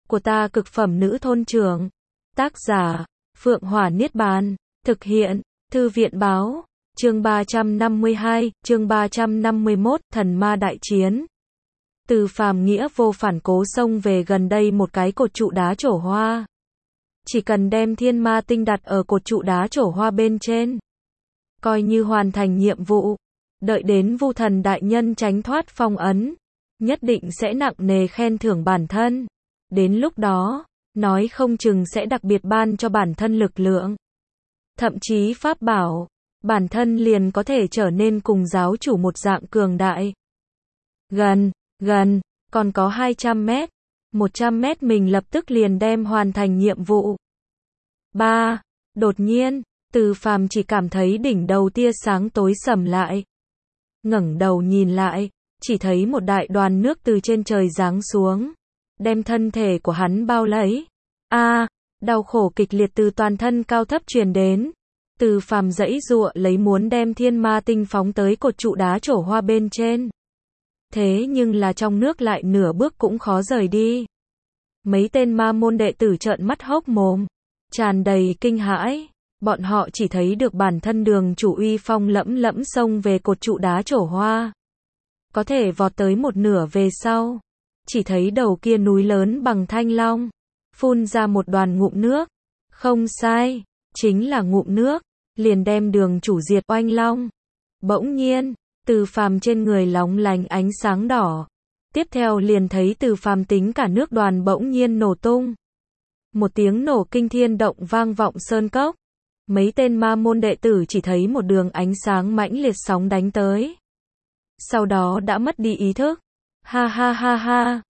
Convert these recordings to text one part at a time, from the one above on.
của ta cực phẩm nữ thôn trưởng. Tác giả, Phượng Hỏa Niết Bàn. Thực hiện, Thư viện báo. Chương 352, chương 351, thần ma đại chiến. Từ Phàm nghĩa vô phản cố xông về gần đây một cái cột trụ đá trổ hoa. Chỉ cần đem thiên ma tinh đặt ở cột trụ đá trổ hoa bên trên, coi như hoàn thành nhiệm vụ. Đợi đến Vu Thần đại nhân tránh thoát phong ấn, nhất định sẽ nặng nề khen thưởng bản thân. Đến lúc đó, nói không chừng sẽ đặc biệt ban cho bản thân lực lượng, thậm chí pháp bảo, bản thân liền có thể trở nên cùng giáo chủ một dạng cường đại. Gần, còn có 200 mét, 100 mét mình lập tức liền đem hoàn thành nhiệm vụ. Đột nhiên, Từ Phàm chỉ cảm thấy đỉnh đầu tia sáng tối sầm lại. Ngẩng đầu nhìn lại, chỉ thấy một đại đoàn nước từ trên trời giáng xuống, đem thân thể của hắn bao lấy. Đau khổ kịch liệt từ toàn thân cao thấp truyền đến. Từ Phàm giãy giụa lấy muốn đem thiên ma tinh phóng tới cột trụ đá trổ hoa bên trên. Thế nhưng là trong nước lại nửa bước cũng khó rời đi. Mấy tên ma môn đệ tử trợn mắt hốc mồm, tràn đầy kinh hãi. Bọn họ chỉ thấy được bản thân đường chủ uy phong lẫm lẫm xông về cột trụ đá trổ hoa. Có thể vọt tới một nửa về sau, chỉ thấy đầu kia núi lớn bằng thanh long, phun ra một đoàn ngụm nước. Không sai, chính là ngụm nước, liền đem đường chủ diệt oanh long. Bỗng nhiên, Từ Phàm trên người lóng lánh ánh sáng đỏ. Tiếp theo liền thấy Từ Phàm tính cả nước đoàn bỗng nhiên nổ tung. Một tiếng nổ kinh thiên động vang vọng sơn cốc. Mấy tên ma môn đệ tử chỉ thấy một đường ánh sáng mãnh liệt sóng đánh tới. Sau đó đã mất đi ý thức. Ha.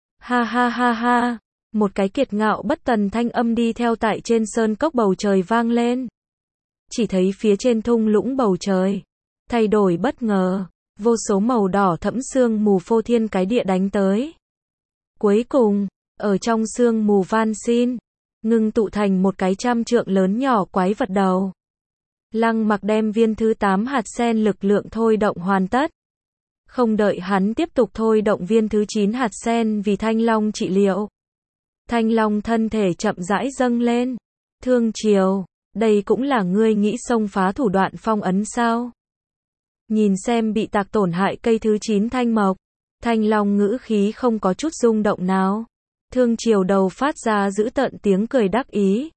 Một cái kiệt ngạo bất tần thanh âm đi theo tại trên sơn cốc bầu trời vang lên. Chỉ thấy phía trên thung lũng bầu trời thay đổi bất ngờ, vô số màu đỏ thẫm sương mù phô thiên cái địa đánh tới. Cuối cùng, ở trong sương mù van xin, ngưng tụ thành một cái 100 trượng lớn nhỏ quái vật đầu. Lăng Mặc đem viên thứ 8 hạt sen lực lượng thôi động hoàn tất. Không đợi hắn tiếp tục thôi động viên thứ 9 hạt sen vì Thanh Long trị liệu. Thanh Long thân thể chậm rãi dâng lên. Thương Triều, đây cũng là ngươi nghĩ xông phá thủ đoạn phong ấn sao? Nhìn xem bị tạc tổn hại cây thứ 9 thanh mộc, Thanh Long ngữ khí không có chút rung động nào. Thương Triều đầu phát ra dữ tợn tiếng cười đắc ý.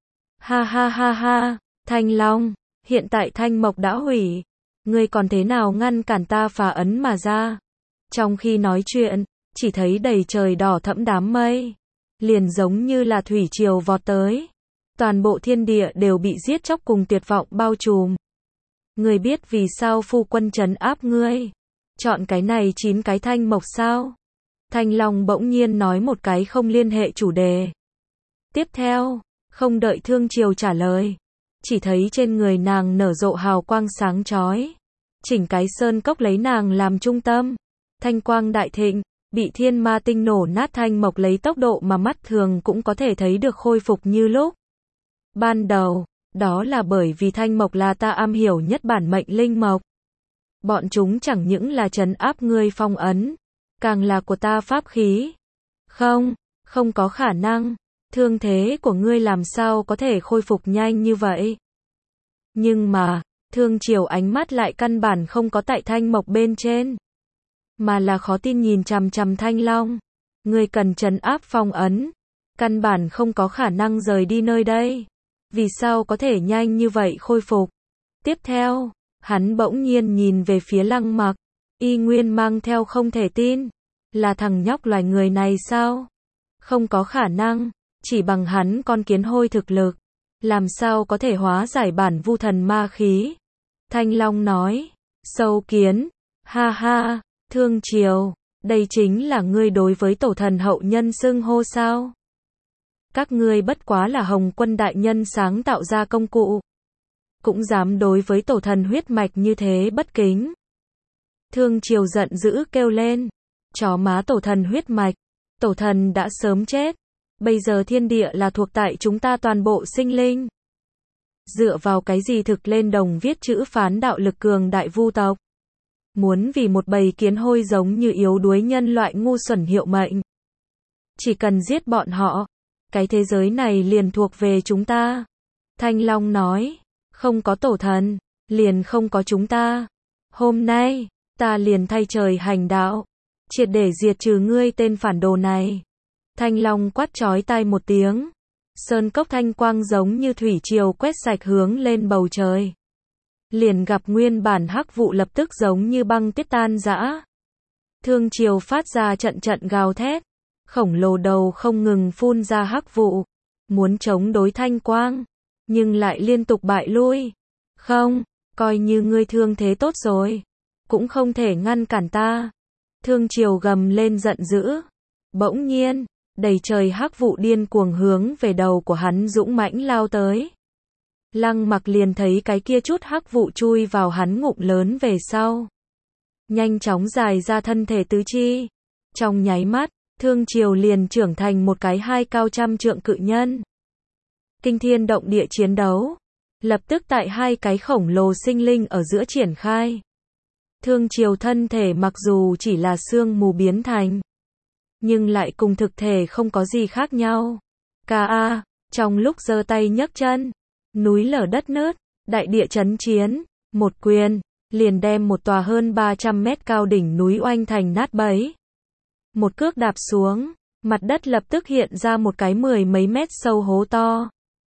Ha, Thanh Long, hiện tại thanh mộc đã hủy, ngươi còn thế nào ngăn cản ta phá ấn mà ra? Trong khi nói chuyện, chỉ thấy đầy trời đỏ thẫm đám mây, liền giống như là thủy triều vọt tới. Toàn bộ thiên địa đều bị giết chóc cùng tuyệt vọng bao trùm. Ngươi biết vì sao phu quân trấn áp ngươi? Chọn cái này 9 cái thanh mộc sao? Thanh Long bỗng nhiên nói một cái không liên hệ chủ đề. Tiếp theo, không đợi Thương Triều trả lời, chỉ thấy trên người nàng nở rộ hào quang sáng chói. Chỉnh cái sơn cốc lấy nàng làm trung tâm. Thanh quang đại thịnh, bị thiên ma tinh nổ nát thanh mộc lấy tốc độ mà mắt thường cũng có thể thấy được khôi phục như lúc ban đầu. Đó là bởi vì thanh mộc là ta am hiểu nhất bản mệnh linh mộc. Bọn chúng chẳng những là trấn áp ngươi phong ấn, càng là của ta pháp khí. Không có khả năng. Thương thế của ngươi làm sao có thể khôi phục nhanh như vậy? Nhưng mà, Thương Triều ánh mắt lại căn bản không có tại thanh mộc bên trên, mà là khó tin nhìn chằm chằm Thanh Long. Ngươi cần trấn áp phong ấn, căn bản không có khả năng rời đi nơi đây. Vì sao có thể nhanh như vậy khôi phục? Tiếp theo, hắn bỗng nhiên nhìn về phía Lăng Mặc, y nguyên mang theo không thể tin. Là thằng nhóc loài người này sao? Không có khả năng, chỉ bằng hắn con kiến hôi thực lực, làm sao có thể hóa giải bản vu thần ma khí? Thanh Long nói, sâu kiến, ha, Thương Triều, đây chính là ngươi đối với tổ thần hậu nhân xưng hô sao? Các ngươi bất quá là Hồng Quân đại nhân sáng tạo ra công cụ, cũng dám đối với tổ thần huyết mạch như thế bất kính. Thương Triều giận dữ kêu lên, chó má tổ thần huyết mạch, tổ thần đã sớm chết, bây giờ thiên địa là thuộc tại chúng ta toàn bộ sinh linh. Dựa vào cái gì thực lên đồng viết chữ phán đạo lực cường đại vu tộc? Muốn vì một bầy kiến hôi giống như yếu đuối nhân loại ngu xuẩn hiệu mệnh. Chỉ cần giết bọn họ, cái thế giới này liền thuộc về chúng ta. Thanh Long nói, không có tổ thần, liền không có chúng ta. Hôm nay, ta liền thay trời hành đạo, triệt để diệt trừ ngươi tên phản đồ này. Thanh Long quát chói tai một tiếng. Sơn cốc thanh quang giống như thủy triều quét sạch hướng lên bầu trời. Liền gặp nguyên bản hắc vụ lập tức giống như băng tuyết tan rã. Thương triều phát ra trận trận gào thét. Khổng lồ đầu không ngừng phun ra hắc vụ. Muốn chống đối thanh quang. Nhưng lại liên tục bại lui. Không, coi như ngươi thương thế tốt rồi. Cũng không thể ngăn cản ta. Thương triều gầm lên giận dữ. Bỗng nhiên, đầy trời hắc vụ điên cuồng hướng về đầu của hắn dũng mãnh lao tới. Lăng Mặc liền thấy cái kia chút hắc vụ chui vào hắn ngụm lớn về sau. Nhanh chóng dài ra thân thể tứ chi. Trong nháy mắt, Thương triều liền trưởng thành một cái 2 cao trăm trượng cự nhân. Kinh thiên động địa chiến đấu. Lập tức tại 2 cái khổng lồ sinh linh ở giữa triển khai. Thương triều thân thể mặc dù chỉ là sương mù biến thành, nhưng lại cùng thực thể không có gì khác nhau. Trong lúc giơ tay nhấc chân, núi lở đất nứt, đại địa chấn chiến, một quyền, liền đem một tòa hơn 300 mét cao đỉnh núi oanh thành nát bấy. Một cước đạp xuống, mặt đất lập tức hiện ra một cái 10 mấy mét sâu hố to.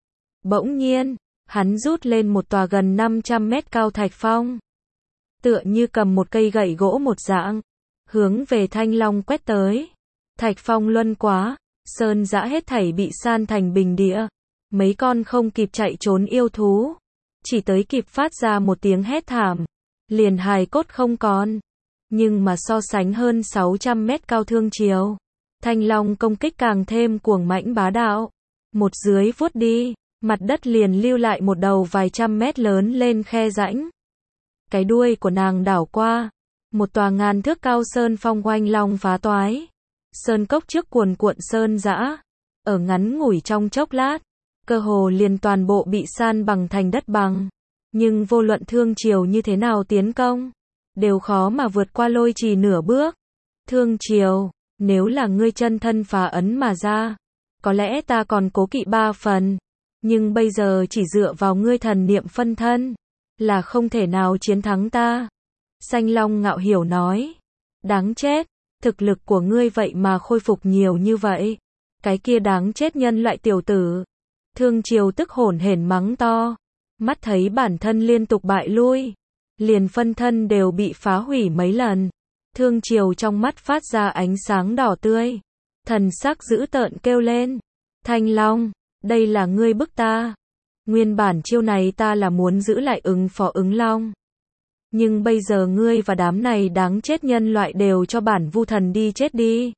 Bỗng nhiên, hắn rút lên một tòa gần 500 mét cao thạch phong. Tựa như cầm một cây gậy gỗ một dạng, hướng về Thanh Long quét tới. Thạch phong luân quá, sơn dã hết thảy bị san thành bình địa. Mấy con không kịp chạy trốn yêu thú, chỉ tới kịp phát ra một tiếng hét thảm, liền hài cốt không còn. Nhưng mà so sánh hơn 600 mét cao thương triều, Thanh Long công kích càng thêm cuồng mãnh bá đạo. Một dưới vuốt đi, mặt đất liền lưu lại một đầu vài trăm mét lớn lên khe rãnh. Cái đuôi của nàng đảo qua, một tòa ngàn thước cao sơn phong oanh long phá toái. Sơn cốc trước cuồn cuộn sơn dã, ở ngắn ngủi trong chốc lát, cơ hồ liền toàn bộ bị san bằng thành đất bằng. Nhưng vô luận thương triều như thế nào tiến công, đều khó mà vượt qua lôi trì nửa bước. Thương triều, nếu là ngươi chân thân phá ấn mà ra, có lẽ ta còn cố kỵ 3 phần. Nhưng bây giờ chỉ dựa vào ngươi thần niệm phân thân, là không thể nào chiến thắng ta. Xanh Long ngạo hiểu nói. Đáng chết, thực lực của ngươi vậy mà khôi phục nhiều như vậy. Cái kia đáng chết nhân loại tiểu tử. Thương triều tức hổn hển mắng to. Mắt thấy bản thân liên tục bại lui, liền phân thân đều bị phá hủy mấy lần. Thương triều trong mắt phát ra ánh sáng đỏ tươi. Thần sắc dữ tợn kêu lên. Thanh Long, đây là ngươi bức ta. Nguyên bản chiêu này ta là muốn giữ lại ứng phó ứng long. Nhưng bây giờ ngươi và đám này đáng chết nhân loại đều cho bản vu thần đi chết đi.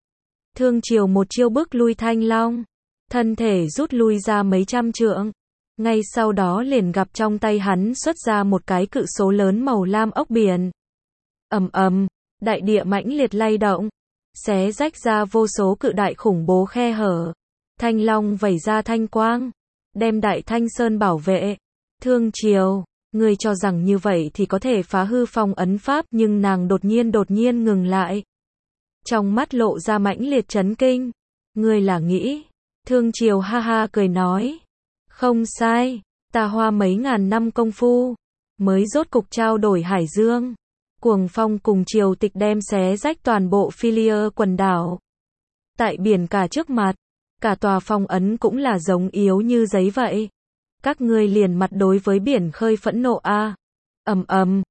Thương triều một chiêu bức lui Thanh Long. Thân thể rút lui ra mấy trăm trượng. Ngay sau đó liền gặp trong tay hắn xuất ra một cái cự số lớn màu lam ốc biển. Ầm ầm, đại địa mãnh liệt lay động, xé rách ra vô số cự đại khủng bố khe hở. Thanh Long vẩy ra thanh quang, đem Đại Thanh Sơn bảo vệ. Thương triều, ngươi cho rằng như vậy thì có thể phá hư phong ấn pháp, nhưng nàng đột nhiên ngừng lại. Trong mắt lộ ra mãnh liệt chấn kinh. Ngươi là nghĩ? Thương triều ha ha cười nói. Không sai, ta hoa mấy ngàn năm công phu, mới rốt cục trao đổi Hải Dương. Cuồng phong cùng triều tịch đem xé rách toàn bộ Philia quần đảo. Tại biển cả trước mặt, cả tòa phong ấn cũng là giống yếu như giấy vậy. Các ngươi liền mặt đối với biển khơi phẫn nộ a. Ầm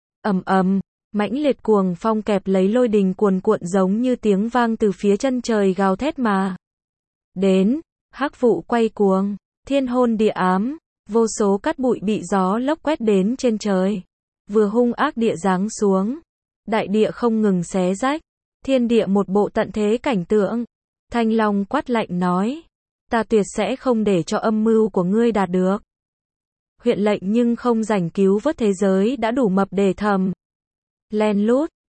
ầm, mãnh liệt cuồng phong kẹp lấy lôi đình cuồn cuộn giống như tiếng vang từ phía chân trời gào thét mà đến, hắc vụ quay cuồng, thiên hôn địa ám, vô số cát bụi bị gió lốc quét đến trên trời. Vừa hung ác địa giáng xuống, đại địa không ngừng xé rách, thiên địa một bộ tận thế cảnh tượng. Thanh Long quát lạnh nói, ta tuyệt sẽ không để cho âm mưu của ngươi đạt được. Huyện lệnh nhưng không rảnh cứu vớt thế giới đã đủ mập để thầm. Len lút,